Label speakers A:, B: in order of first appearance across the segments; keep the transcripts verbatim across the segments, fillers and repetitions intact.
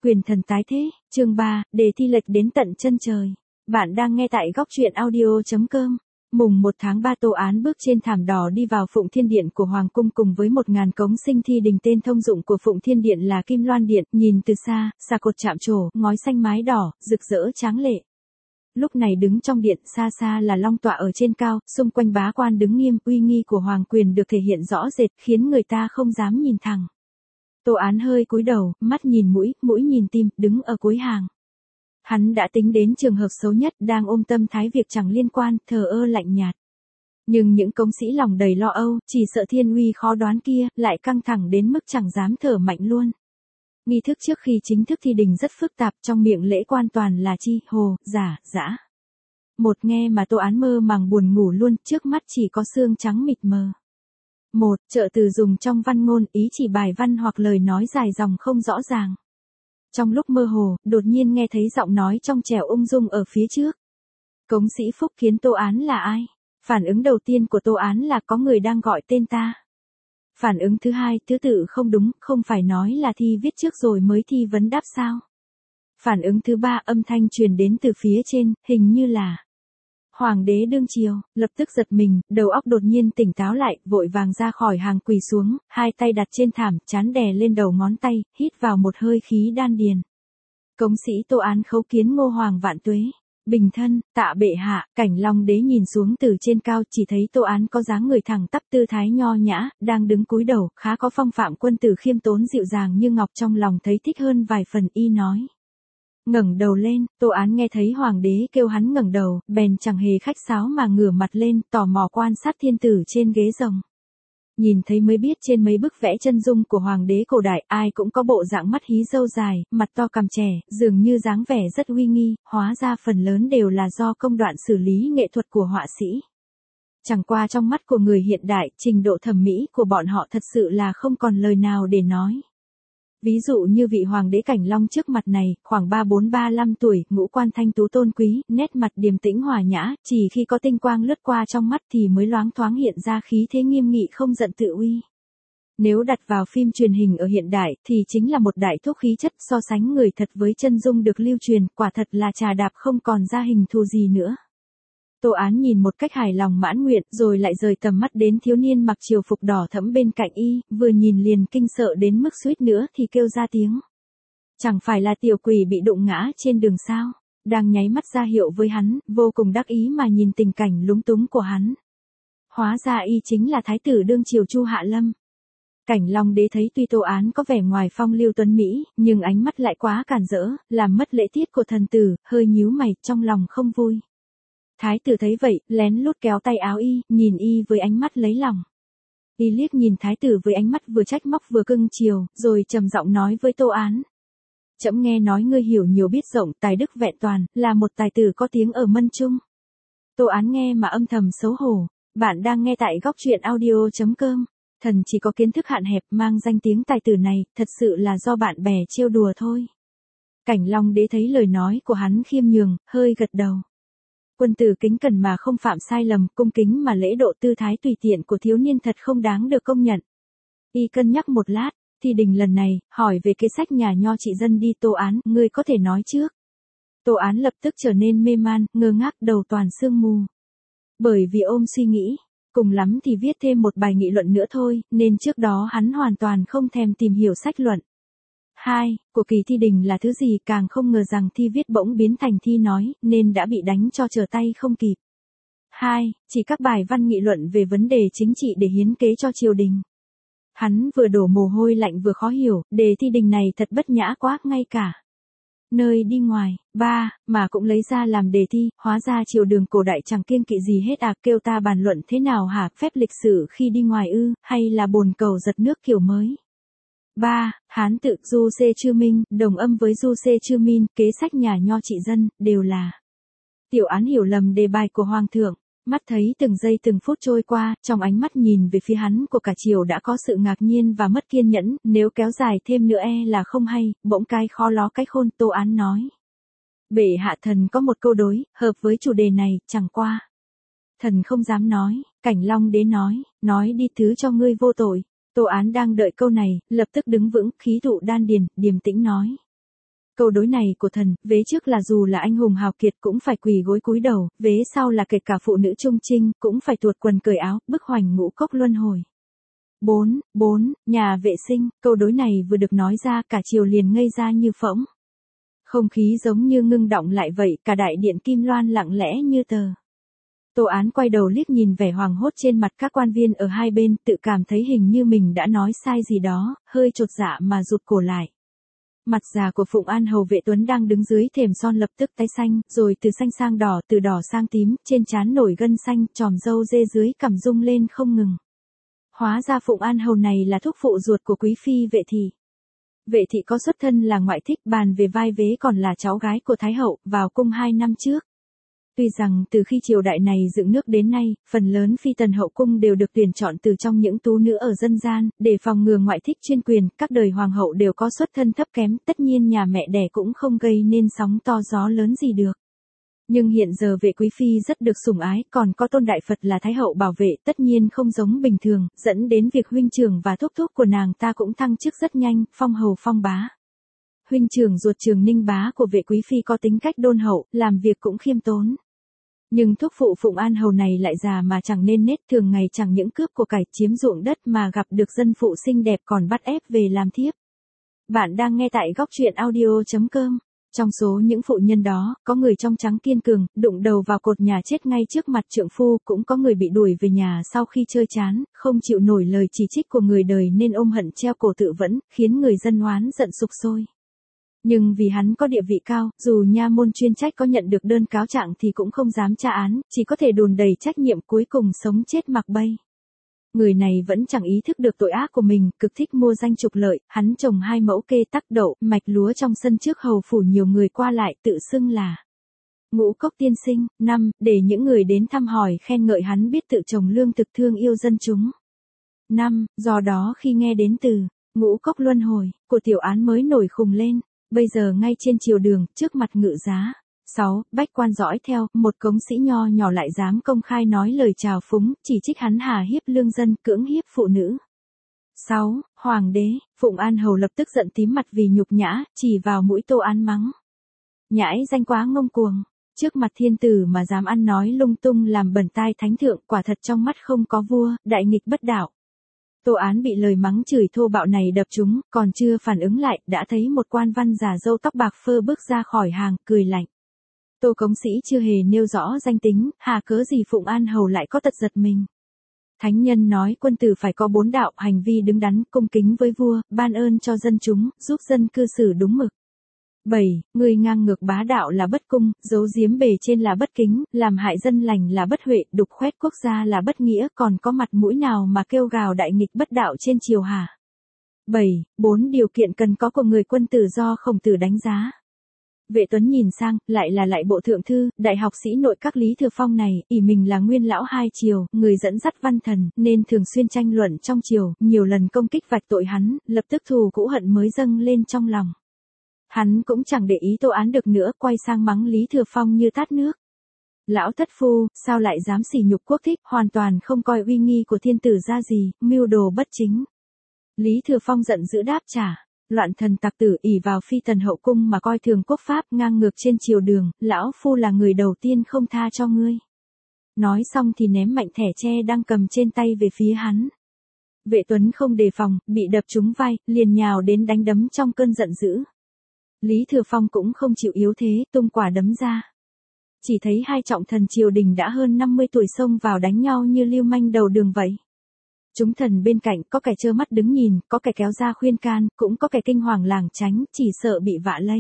A: Quyền thần tái thế, chương ba, đề thi lệch đến tận chân trời. Bạn đang nghe tại góc truyện audio chấm com. Mùng một tháng ba Tô Án bước trên thảm đỏ đi vào Phụng Thiên Điện của Hoàng Cung cùng với một ngàn cống sinh thi đình. Tên thông dụng của Phụng Thiên Điện là Kim Loan Điện, nhìn từ xa, xà cột chạm trổ, ngói xanh mái đỏ, rực rỡ tráng lệ. Lúc này đứng trong điện, xa xa là long tọa ở trên cao, xung quanh bá quan đứng nghiêm, uy nghi của hoàng quyền được thể hiện rõ rệt, khiến người ta không dám nhìn thẳng. Tô Án hơi cúi đầu, mắt nhìn mũi, mũi nhìn tim, đứng ở cuối hàng. Hắn đã tính đến trường hợp xấu nhất, đang ôm tâm thái việc chẳng liên quan, thờ ơ lạnh nhạt. Nhưng những cống sĩ lòng đầy lo âu, chỉ sợ thiên uy khó đoán kia, lại căng thẳng đến mức chẳng dám thở mạnh luôn. Nghi thức trước khi chính thức thi đình rất phức tạp, trong miệng lễ quan toàn là chi, hồ, giả, dã. Một nghe mà Tô Án mơ màng buồn ngủ luôn, trước mắt chỉ có xương trắng mịt mờ. Một, trợ từ dùng trong văn ngôn, ý chỉ bài văn hoặc lời nói dài dòng không rõ ràng. Trong lúc mơ hồ, đột nhiên nghe thấy giọng nói trong trẻo ung dung ở phía trước. Cống sĩ Phúc Kiến Tô Án là ai? Phản ứng đầu tiên của Tô Án là có người đang gọi tên ta. Phản ứng thứ hai, thứ tự không đúng, không phải nói là thi viết trước rồi mới thi vấn đáp sao? Phản ứng thứ ba, âm thanh truyền đến từ phía trên, hình như là Hoàng đế đương triều, lập tức giật mình, đầu óc đột nhiên tỉnh táo lại, vội vàng ra khỏi hàng quỳ xuống, hai tay đặt trên thảm, trán đè lên đầu ngón tay, hít vào một hơi khí đan điền. Cống sĩ Tô Án khấu kiến Ngô Hoàng vạn tuế. Bình thân, tạ bệ hạ. Cảnh Long đế nhìn xuống từ trên cao, chỉ thấy Tô Án có dáng người thẳng tắp, tư thái nho nhã, đang đứng cúi đầu, khá có phong phạm quân tử, khiêm tốn dịu dàng như ngọc. Trong lòng thấy thích hơn vài phần, y nói. Ngẩng đầu lên. Tô Án nghe thấy hoàng đế kêu hắn ngẩng đầu, bèn chẳng hề khách sáo mà ngửa mặt lên, tò mò quan sát thiên tử trên ghế rồng. Nhìn thấy mới biết trên mấy bức vẽ chân dung của hoàng đế cổ đại, ai cũng có bộ dạng mắt hí râu dài, mặt to cằm trẻ, dường như dáng vẻ rất uy nghi, hóa ra phần lớn đều là do công đoạn xử lý nghệ thuật của họa sĩ. Chẳng qua trong mắt của người hiện đại, trình độ thẩm mỹ của bọn họ thật sự là không còn lời nào để nói. Ví dụ như vị hoàng đế Cảnh Long trước mặt này, khoảng ba bốn ba lăm tuổi, ngũ quan thanh tú tôn quý, nét mặt điềm tĩnh hòa nhã, chỉ khi có tinh quang lướt qua trong mắt thì mới loáng thoáng hiện ra khí thế nghiêm nghị không giận tự uy. Nếu đặt vào phim truyền hình ở hiện đại thì chính là một đại thúc khí chất, so sánh người thật với chân dung được lưu truyền, quả thật là trà đạp không còn ra hình thù gì nữa. Tô Án nhìn một cách hài lòng mãn nguyện, rồi lại rời tầm mắt đến thiếu niên mặc triều phục đỏ thẫm bên cạnh y, vừa nhìn liền kinh sợ đến mức suýt nữa thì kêu ra tiếng. Chẳng phải là tiểu quỷ bị đụng ngã trên đường sao? Đang nháy mắt ra hiệu với hắn, vô cùng đắc ý mà nhìn tình cảnh lúng túng của hắn. Hóa ra y chính là thái tử đương triều Chu Hạ Lâm. Cảnh Long đế thấy tuy Tô Án có vẻ ngoài phong lưu tuấn mỹ, nhưng ánh mắt lại quá càn rỡ, làm mất lễ tiết của thần tử, hơi nhíu mày, trong lòng không vui. Thái tử thấy vậy, lén lút kéo tay áo y, nhìn y với ánh mắt lấy lòng. Y liếc nhìn thái tử với ánh mắt vừa trách móc vừa cưng chiều, rồi trầm giọng nói với Tô Án. Trẫm nghe nói ngươi hiểu nhiều biết rộng, tài đức vẹn toàn, là một tài tử có tiếng ở Mân Trung. Tô Án nghe mà âm thầm xấu hổ. Bạn đang nghe tại góc truyện audio chấm com. Thần chỉ có kiến thức hạn hẹp, mang danh tiếng tài tử này, thật sự là do bạn bè trêu đùa thôi. Cảnh Long đế thấy lời nói của hắn khiêm nhường, hơi gật đầu. Quân tử kính cẩn mà không phạm sai lầm, cung kính mà lễ độ, tư thái tùy tiện của thiếu niên thật không đáng được công nhận. Y cân nhắc một lát, thi đình lần này, hỏi về kế sách nhà nho trị dân đi. Tô Án, ngươi có thể nói trước. Tô Án lập tức trở nên mê man, ngơ ngác, đầu toàn sương mù. Bởi vì ôm suy nghĩ, cùng lắm thì viết thêm một bài nghị luận nữa thôi, nên trước đó hắn hoàn toàn không thèm tìm hiểu sách luận. Hai, của kỳ thi đình là thứ gì, càng không ngờ rằng thi viết bỗng biến thành thi nói, nên đã bị đánh cho trở tay không kịp. Hai, chỉ các bài văn nghị luận về vấn đề chính trị để hiến kế cho triều đình. Hắn vừa đổ mồ hôi lạnh vừa khó hiểu, đề thi đình này thật bất nhã quá, ngay cả nơi đi ngoài. Ba, mà cũng lấy ra làm đề thi, hóa ra triều đường cổ đại chẳng kiêng kỵ gì hết à, kêu ta bàn luận thế nào hả, phép lịch sử khi đi ngoài ư, hay là bồn cầu giật nước kiểu mới. Ba, Hán tự Du Xê Chư Minh, đồng âm với Du Xê Chư Min, kế sách nhà nho trị dân, đều là Tiểu Án hiểu lầm đề bài của Hoàng thượng. Mắt thấy từng giây từng phút trôi qua, trong ánh mắt nhìn về phía hắn của cả triều đã có sự ngạc nhiên và mất kiên nhẫn, nếu kéo dài thêm nữa e là không hay, bỗng cái khó ló cái khôn. Tô Án nói. Bệ hạ, thần có một câu đối, hợp với chủ đề này, chẳng qua thần không dám nói. Cảnh Long đế nói, nói đi, thứ cho ngươi vô tội. Tô Án đang đợi câu này, lập tức đứng vững, khí thụ đan điền, điềm tĩnh nói. Câu đối này của thần, vế trước là dù là anh hùng hào kiệt cũng phải quỳ gối cúi đầu, vế sau là kể cả phụ nữ trung trinh cũng phải tuột quần cởi áo, bức hoành ngũ cốc luân hồi. bốn. bốn. Nhà vệ sinh, câu đối này vừa được nói ra cả triều liền ngây ra như phỗng. Không khí giống như ngưng đọng lại vậy, cả đại điện Kim Loan lặng lẽ như tờ. Tô Án quay đầu liếc nhìn vẻ hoảng hốt trên mặt các quan viên ở hai bên, tự cảm thấy hình như mình đã nói sai gì đó, hơi chột dạ mà rụt cổ lại. Mặt già của Phụng An Hầu Vệ Tuấn đang đứng dưới thềm son lập tức tái xanh, rồi từ xanh sang đỏ, từ đỏ sang tím, trên trán nổi gân xanh, tròm râu dê dưới cằm rung lên không ngừng. Hóa ra Phụng An Hầu này là thúc phụ ruột của quý phi Vệ Thị. Vệ Thị có xuất thân là ngoại thích, bàn về vai vế còn là cháu gái của Thái Hậu, vào cung hai năm trước. Tuy rằng từ khi triều đại này dựng nước đến nay, phần lớn phi tần hậu cung đều được tuyển chọn từ trong những tú nữ ở dân gian, để phòng ngừa ngoại thích chuyên quyền, các đời hoàng hậu đều có xuất thân thấp kém, tất nhiên nhà mẹ đẻ cũng không gây nên sóng to gió lớn gì được. Nhưng hiện giờ Vệ quý phi rất được sủng ái, còn có tôn đại Phật là Thái Hậu bảo vệ, tất nhiên không giống bình thường, dẫn đến việc huynh trưởng và thúc thúc của nàng ta cũng thăng chức rất nhanh, phong hầu phong bá. Huynh trưởng ruột Trường Ninh bá của Vệ quý phi có tính cách đôn hậu, làm việc cũng khiêm tốn. Nhưng thúc phụ Phụng An Hầu này lại già mà chẳng nên nết, thường ngày chẳng những cướp của cải chiếm ruộng đất mà gặp được dân phụ xinh đẹp còn bắt ép về làm thiếp. Bạn đang nghe tại góc truyện audio chấm com. Trong số những phụ nhân đó, có người trong trắng kiên cường, đụng đầu vào cột nhà chết ngay trước mặt trượng phu, cũng có người bị đuổi về nhà sau khi chơi chán, không chịu nổi lời chỉ trích của người đời nên ôm hận treo cổ tự vẫn, khiến người dân oán giận sục sôi. Nhưng vì hắn có địa vị cao, dù nha môn chuyên trách có nhận được đơn cáo trạng thì cũng không dám tra án, chỉ có thể đùn đầy trách nhiệm, cuối cùng sống chết mặc bay. Người này vẫn chẳng ý thức được tội ác của mình, cực thích mua danh trục lợi, hắn trồng hai mẫu kê tắc đậu, mạch lúa trong sân trước hầu phủ nhiều người qua lại tự xưng là Ngũ Cốc tiên sinh. Năm, để những người đến thăm hỏi khen ngợi hắn biết tự trồng lương thực thương yêu dân chúng. Năm, do đó khi nghe đến từ Ngũ Cốc luân hồi của Tiểu Án mới nổi khùng lên. Bây giờ ngay trên triều đường, trước mặt ngự giá. sáu. Bách quan dõi theo, một cống sĩ nho nhỏ lại dám công khai nói lời trào phúng, chỉ trích hắn hà hiếp lương dân, cưỡng hiếp phụ nữ. sáu. Hoàng đế, Phụng An Hầu lập tức giận tím mặt vì nhục nhã, chỉ vào mũi Tô Án mắng. Nhãi danh quá ngông cuồng, trước mặt thiên tử mà dám ăn nói lung tung làm bẩn tai thánh thượng, quả thật trong mắt không có vua, đại nghịch bất đạo. Tô Án bị lời mắng chửi thô bạo này đập trúng, còn chưa phản ứng lại, đã thấy một quan văn già râu tóc bạc phơ bước ra khỏi hàng, cười lạnh. Tô Cống Sĩ chưa hề nêu rõ danh tính, hà cớ gì Phụng An Hầu lại có tật giật mình. Thánh nhân nói quân tử phải có bốn đạo, hành vi đứng đắn, cung kính với vua, ban ơn cho dân chúng, giúp dân cư xử đúng mực. bảy. Người ngang ngược bá đạo là bất cung, giấu giếm bề trên là bất kính, làm hại dân lành là bất huệ, đục khoét quốc gia là bất nghĩa, còn có mặt mũi nào mà kêu gào đại nghịch bất đạo trên triều hả? bảy. Bốn điều kiện cần có của người quân tử do Khổng Tử đánh giá. Vệ Tuấn nhìn sang, lại là lại bộ thượng thư, đại học sĩ nội các Lý Thừa Phong này, ỷ mình là nguyên lão hai triều, người dẫn dắt văn thần, nên thường xuyên tranh luận trong triều, nhiều lần công kích vạch tội hắn, lập tức thù cũ hận mới dâng lên trong lòng. Hắn cũng chẳng để ý Tô Án được nữa, quay sang mắng Lý Thừa Phong như tát nước. Lão thất phu, sao lại dám sỉ nhục quốc thích, hoàn toàn không coi uy nghi của thiên tử ra gì, mưu đồ bất chính. Lý Thừa Phong giận dữ đáp trả. Loạn thần tặc tử ỷ vào phi tần hậu cung mà coi thường quốc pháp, ngang ngược trên triều đường, lão phu là người đầu tiên không tha cho ngươi. Nói xong thì ném mạnh thẻ tre đang cầm trên tay về phía hắn. Vệ Tuấn không đề phòng, bị đập trúng vai, liền nhào đến đánh đấm trong cơn giận dữ. Lý Thừa Phong cũng không chịu yếu thế, tung quả đấm ra. Chỉ thấy hai trọng thần triều đình đã hơn năm mươi tuổi xông vào đánh nhau như lưu manh đầu đường vậy. Chúng thần bên cạnh có kẻ trơ mắt đứng nhìn, có kẻ kéo ra khuyên can, cũng có kẻ kinh hoàng lảng tránh, chỉ sợ bị vạ lây.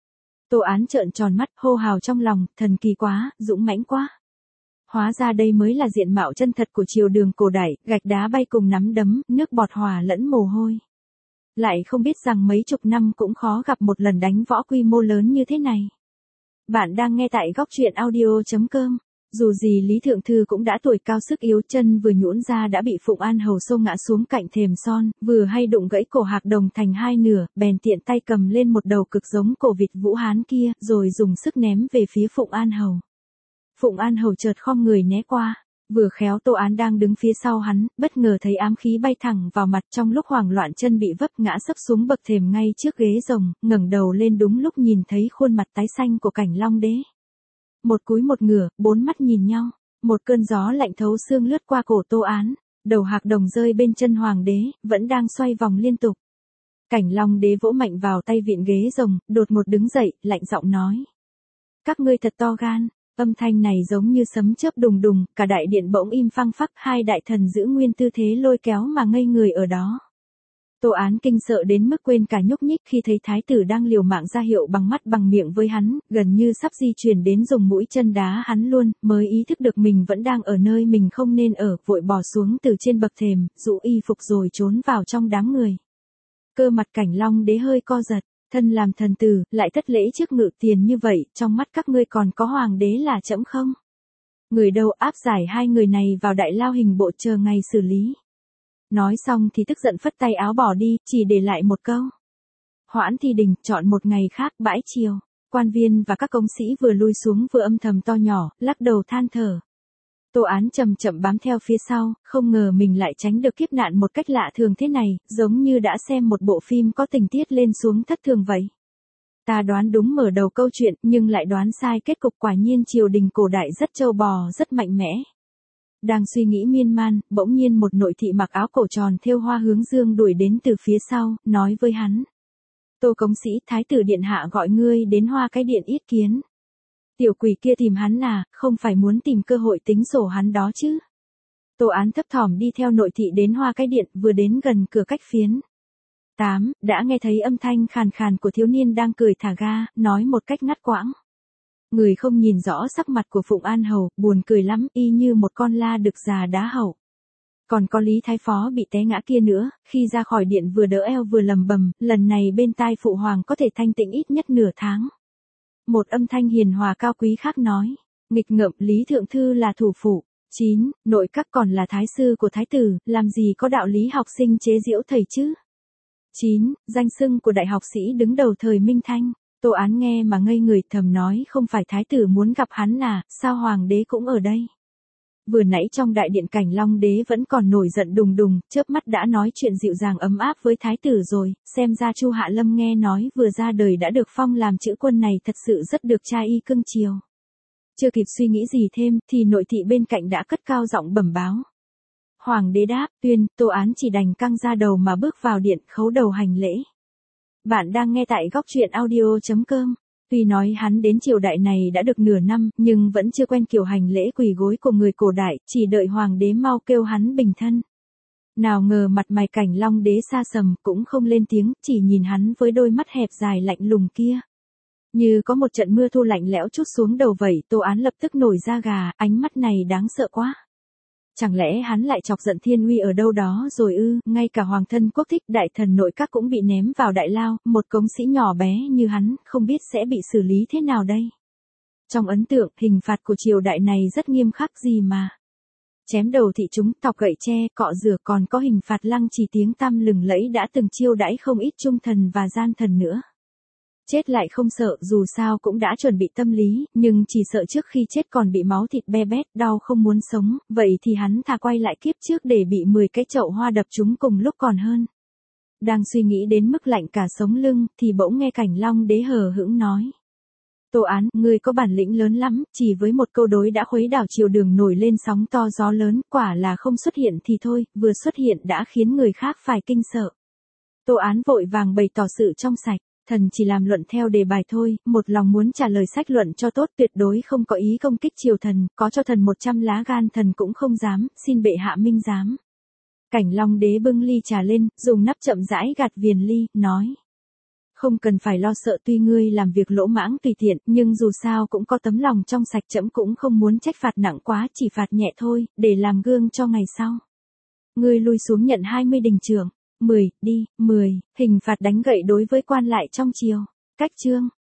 A: Tô Án trợn tròn mắt, hô hào trong lòng, thần kỳ quá, dũng mãnh quá. Hóa ra đây mới là diện mạo chân thật của triều đường cổ đại, gạch đá bay cùng nắm đấm, nước bọt hòa lẫn mồ hôi. Lại không biết rằng mấy chục năm cũng khó gặp một lần đánh võ quy mô lớn như thế này. Bạn đang nghe tại góc truyện audio chấm com. Dù gì Lý Thượng Thư cũng đã tuổi cao sức yếu, chân vừa nhũn ra đã bị Phụng An Hầu xô ngã xuống cạnh thềm son, vừa hay đụng gãy cổ hạc đồng thành hai nửa, bèn tiện tay cầm lên một đầu cực giống cổ vịt Vũ Hán kia, rồi dùng sức ném về phía Phụng An Hầu. Phụng An Hầu chợt khom người né qua, Vừa khéo Tô Án đang đứng phía sau hắn, bất ngờ thấy ám khí bay thẳng vào mặt, trong lúc hoảng loạn chân bị vấp ngã sấp xuống bậc thềm ngay trước ghế rồng, ngẩng đầu lên đúng lúc nhìn thấy khuôn mặt tái xanh của Cảnh Long Đế. Một cúi một ngửa, bốn mắt nhìn nhau, một cơn gió lạnh thấu xương lướt qua cổ Tô Án, đầu hạc đồng rơi bên chân hoàng đế, vẫn đang xoay vòng liên tục. Cảnh Long Đế vỗ mạnh vào tay vịn ghế rồng, đột ngột đứng dậy, lạnh giọng nói: "Các ngươi thật to gan." Âm thanh này giống như sấm chớp đùng đùng, cả đại điện bỗng im phăng phắc, hai đại thần giữ nguyên tư thế lôi kéo mà ngây người ở đó. Tô Án kinh sợ đến mức quên cả nhúc nhích khi thấy thái tử đang liều mạng ra hiệu bằng mắt bằng miệng với hắn, gần như sắp di chuyển đến dùng mũi chân đá hắn luôn, mới ý thức được mình vẫn đang ở nơi mình không nên ở, vội bò xuống từ trên bậc thềm, rũ y phục rồi trốn vào trong đám người. Cơ mặt Cảnh Long Đế hơi co giật, thân làm thần tử, lại thất lễ trước ngự tiền như vậy, trong mắt các ngươi còn có hoàng đế là trẫm không? Người đâu áp giải hai người này vào đại lao hình bộ chờ ngày xử lý. Nói xong thì tức giận phất tay áo bỏ đi, chỉ để lại một câu: "Hoãn thi đình, chọn một ngày khác." Bãi chiều, quan viên và các công sĩ vừa lui xuống vừa âm thầm to nhỏ, lắc đầu than thở. Tô Án chậm chậm bám theo phía sau, không ngờ mình lại tránh được kiếp nạn một cách lạ thường thế này, giống như đã xem một bộ phim có tình tiết lên xuống thất thường vậy. Ta đoán đúng mở đầu câu chuyện, nhưng lại đoán sai kết cục, quả nhiên triều đình cổ đại rất trâu bò, rất mạnh mẽ. Đang suy nghĩ miên man, bỗng nhiên một nội thị mặc áo cổ tròn thêu hoa hướng dương đuổi đến từ phía sau, nói với hắn: "Tô công sĩ, thái tử điện hạ gọi ngươi đến Hoa Cái Điện yết kiến." Tiểu quỷ kia tìm hắn à, không phải muốn tìm cơ hội tính sổ hắn đó chứ? Tô Án thấp thỏm đi theo nội thị đến Hoa Cái Điện, vừa đến gần cửa cách phiến tám, đã nghe thấy âm thanh khàn khàn của thiếu niên đang cười thả ga, nói một cách ngắt quãng. Người không nhìn rõ sắc mặt của Phụng An Hầu, buồn cười lắm, y như một con la đực già đá hậu. Còn có Lý Thái Phó bị té ngã kia nữa, khi ra khỏi điện vừa đỡ eo vừa lầm bầm, lần này bên tai Phụ Hoàng có thể thanh tịnh ít nhất nửa tháng. Một âm thanh hiền hòa cao quý khác nói: "Nghịch ngợm, Lý Thượng Thư là thủ phủ." chín. Nội các còn là thái sư của thái tử, làm gì có đạo lý học sinh chế giễu thầy chứ? chín. Danh xưng của đại học sĩ đứng đầu thời Minh Thanh. Tô Án nghe mà ngây người, thầm nói: "Không phải thái tử muốn gặp hắn à, sao hoàng đế cũng ở đây?" Vừa nãy trong đại điện Cảnh Long Đế vẫn còn nổi giận đùng đùng, chớp mắt đã nói chuyện dịu dàng ấm áp với thái tử rồi, xem ra Chu Hạ Lâm nghe nói vừa ra đời đã được phong làm chữ quân này thật sự rất được cha y cưng chiều. Chưa kịp suy nghĩ gì thêm, thì nội thị bên cạnh đã cất cao giọng bẩm báo. Hoàng đế đáp: "Tuyên." Tô Án chỉ đành căng ra đầu mà bước vào điện, khấu đầu hành lễ. Bạn đang nghe tại góc truyện audio chấm com. Tuy nói hắn đến triều đại này đã được nửa năm, nhưng vẫn chưa quen kiểu hành lễ quỳ gối của người cổ đại, chỉ đợi hoàng đế mau kêu hắn bình thân. Nào ngờ mặt mày Cảnh Long Đế xa sầm, cũng không lên tiếng, chỉ nhìn hắn với đôi mắt hẹp dài lạnh lùng kia. Như có một trận mưa thu lạnh lẽo trút xuống đầu vậy, Tô Án lập tức nổi da gà, ánh mắt này đáng sợ quá. Chẳng lẽ hắn lại chọc giận thiên uy ở đâu đó rồi ư? Ngay cả hoàng thân quốc thích, đại thần nội các cũng bị ném vào đại lao, một công sĩ nhỏ bé như hắn, không biết sẽ bị xử lý thế nào đây? Trong ấn tượng, hình phạt của triều đại này rất nghiêm khắc gì mà. Chém đầu thị chúng, thọc gậy tre, cọ rửa, còn có hình phạt lăng trì tiếng tăm lừng lẫy đã từng chiêu đãi không ít trung thần và gian thần nữa. Chết lại không sợ, dù sao cũng đã chuẩn bị tâm lý, nhưng chỉ sợ trước khi chết còn bị máu thịt be bét, đau không muốn sống, vậy thì hắn thà quay lại kiếp trước để bị mười cái chậu hoa đập chúng cùng lúc còn hơn. Đang suy nghĩ đến mức lạnh cả sống lưng, thì bỗng nghe Cảnh Long Đế hờ hững nói. Tô Án, ngươi có bản lĩnh lớn lắm, chỉ với một câu đối đã khuấy đảo triều đường nổi lên sóng to gió lớn, quả là không xuất hiện thì thôi, vừa xuất hiện đã khiến người khác phải kinh sợ. Tô Án vội vàng bày tỏ sự trong sạch. Thần chỉ làm luận theo đề bài thôi, một lòng muốn trả lời sách luận cho tốt, tuyệt đối không có ý công kích triều thần, có cho thần một trăm lá gan thần cũng không dám, xin bệ hạ minh giám. Cảnh Long Đế bưng ly trà lên, dùng nắp chậm rãi gạt viền ly, nói. Không cần phải lo sợ, tuy ngươi làm việc lỗ mãng tùy tiện, nhưng dù sao cũng có tấm lòng trong sạch, trẫm cũng không muốn trách phạt nặng quá, chỉ phạt nhẹ thôi, để làm gương cho ngày sau. Ngươi lui xuống nhận hai mươi đình trưởng. mười, đi, mười, hình phạt đánh gậy đối với quan lại trong triều. Cách chương.